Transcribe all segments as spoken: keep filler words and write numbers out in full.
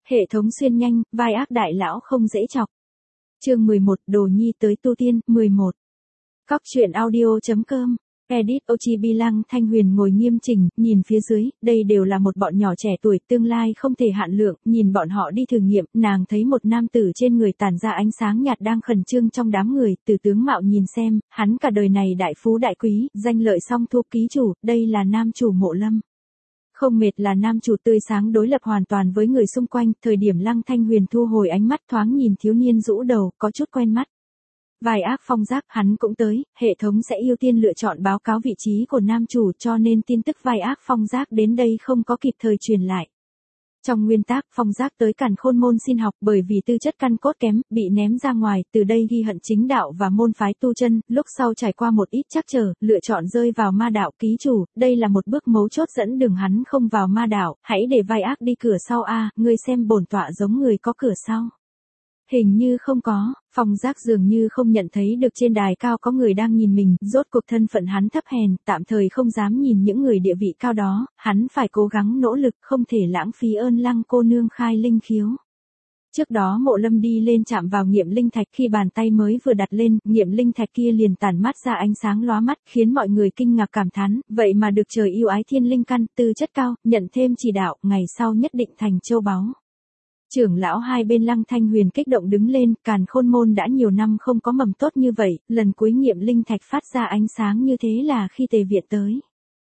Hệ thống xuyên nhanh, vai ác đại lão không dễ chọc. Chương mười một, Đồ Nhi tới tu tiên, mười một. Cóc truyện audio.com. Edit Ochibi Lăng Thanh Huyền ngồi nghiêm chỉnh, nhìn phía dưới, đây đều là một bọn nhỏ trẻ tuổi, tương lai không thể hạn lượng, nhìn bọn họ đi thử nghiệm, nàng thấy một nam tử trên người tản ra ánh sáng nhạt đang khẩn trương trong đám người, từ tướng mạo nhìn xem, hắn cả đời này đại phú đại quý, danh lợi song thu ký chủ, đây là nam chủ Mộ Lâm. Không mệt là nam chủ tươi sáng đối lập hoàn toàn với người xung quanh, thời điểm Lăng Thanh Huyền thu hồi ánh mắt thoáng nhìn thiếu niên rũ đầu, có chút quen mắt. Vai ác phong giác, hắn cũng tới, hệ thống sẽ ưu tiên lựa chọn báo cáo vị trí của nam chủ cho nên tin tức vai ác phong giác đến đây không có kịp thời truyền lại. Trong nguyên tác, phong giác tới Càn Khôn môn xin học bởi vì tư chất căn cốt kém, bị ném ra ngoài, từ đây ghi hận chính đạo và môn phái tu chân, lúc sau trải qua một ít trắc trở, lựa chọn rơi vào ma đạo ký chủ, đây là một bước mấu chốt dẫn đường hắn không vào ma đạo, hãy để vai ác đi cửa sau a, ngươi xem bổn tọa giống người có cửa sau. Hình như không có, phong giác dường như không nhận thấy được trên đài cao có người đang nhìn mình, rốt cuộc thân phận hắn thấp hèn, tạm thời không dám nhìn những người địa vị cao đó, hắn phải cố gắng nỗ lực, không thể lãng phí ơn Lăng cô nương khai linh khiếu. Trước đó Mộ Lâm đi lên chạm vào nghiệm linh thạch, khi bàn tay mới vừa đặt lên, nghiệm linh thạch kia liền tản mát ra ánh sáng lóa mắt, khiến mọi người kinh ngạc cảm thán, vậy mà được trời yêu ái thiên linh căn, tư chất cao, nhận thêm chỉ đạo, ngày sau nhất định thành châu báu. Trưởng lão hai bên Lăng Thanh Huyền kích động đứng lên, Càn Khôn môn đã nhiều năm không có mầm tốt như vậy, lần cuối nghiệm linh thạch phát ra ánh sáng như thế là khi Tề Viện tới.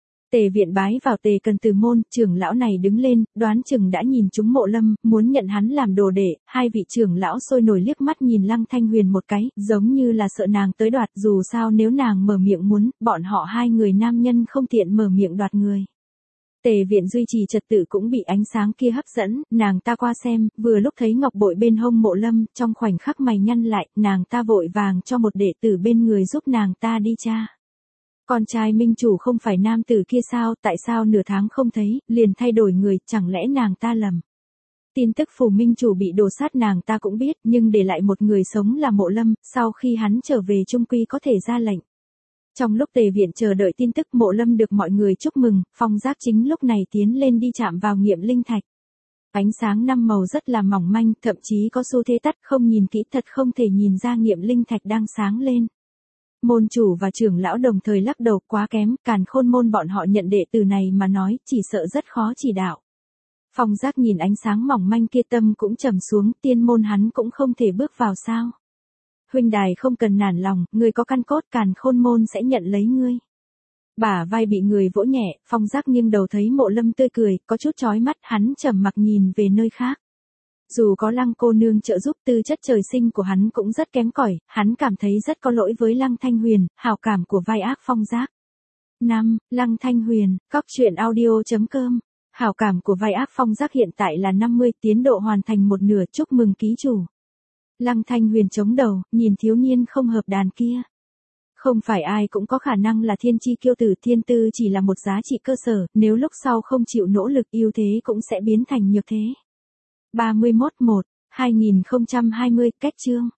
Tề Viện bái vào Tề Cần Từ môn, trưởng lão này đứng lên, đoán chừng đã nhìn chúng Mộ Lâm, muốn nhận hắn làm đồ đệ, hai vị trưởng lão sôi nổi liếc mắt nhìn Lăng Thanh Huyền một cái, giống như là sợ nàng tới đoạt, dù sao nếu nàng mở miệng muốn, bọn họ hai người nam nhân không tiện mở miệng đoạt người. Tề Viện duy trì trật tự cũng bị ánh sáng kia hấp dẫn, nàng ta qua xem, vừa lúc thấy ngọc bội bên hông Mộ Lâm, trong khoảnh khắc mày nhăn lại, nàng ta vội vàng cho một đệ tử bên người giúp nàng ta đi tra. Con trai minh chủ không phải nam tử kia sao, tại sao nửa tháng không thấy, liền thay đổi người, chẳng lẽ nàng ta lầm. Tin tức phủ minh chủ bị đổ sát nàng ta cũng biết, nhưng để lại một người sống là Mộ Lâm, sau khi hắn trở về trung quy có thể ra lệnh. Trong lúc Tề Viện chờ đợi tin tức, Mộ Lâm được mọi người chúc mừng, phong giác chính lúc này tiến lên đi chạm vào nghiệm linh thạch. Ánh sáng năm màu rất là mỏng manh, thậm chí có xu thế tắt, không nhìn kỹ thật không thể nhìn ra nghiệm linh thạch đang sáng lên. Môn chủ và trưởng lão đồng thời lắc đầu, quá kém, Càn Khôn môn bọn họ nhận đệ tử này mà nói, chỉ sợ rất khó chỉ đạo. Phong giác nhìn ánh sáng mỏng manh kia tâm cũng trầm xuống, tiên môn hắn cũng không thể bước vào sao. Huynh đài không cần nản lòng, người có căn cốt, Càn Khôn môn sẽ nhận lấy ngươi. Bả vai bị người vỗ nhẹ, phong giác nghiêng đầu thấy Mộ Lâm tươi cười, có chút chói mắt, hắn trầm mặc nhìn về nơi khác. Dù có Lăng cô nương trợ giúp, tư chất trời sinh của hắn cũng rất kém cỏi, hắn cảm thấy rất có lỗi với Lăng Thanh Huyền, hảo cảm của vai ác phong giác. năm. Lăng Thanh Huyền, cóc truyện audio.com. Hảo cảm của vai ác phong giác hiện tại là năm mươi, tiến độ hoàn thành một nửa, chúc mừng ký chủ. Lăng Thanh Huyền chống đầu, nhìn thiếu niên không hợp đàn kia. Không phải ai cũng có khả năng là thiên chi kiêu tử, thiên tư chỉ là một giá trị cơ sở, nếu lúc sau không chịu nỗ lực ưu thế cũng sẽ biến thành nhược thế. ba mươi mốt một, hai nghìn không trăm hai mươi, cách chương.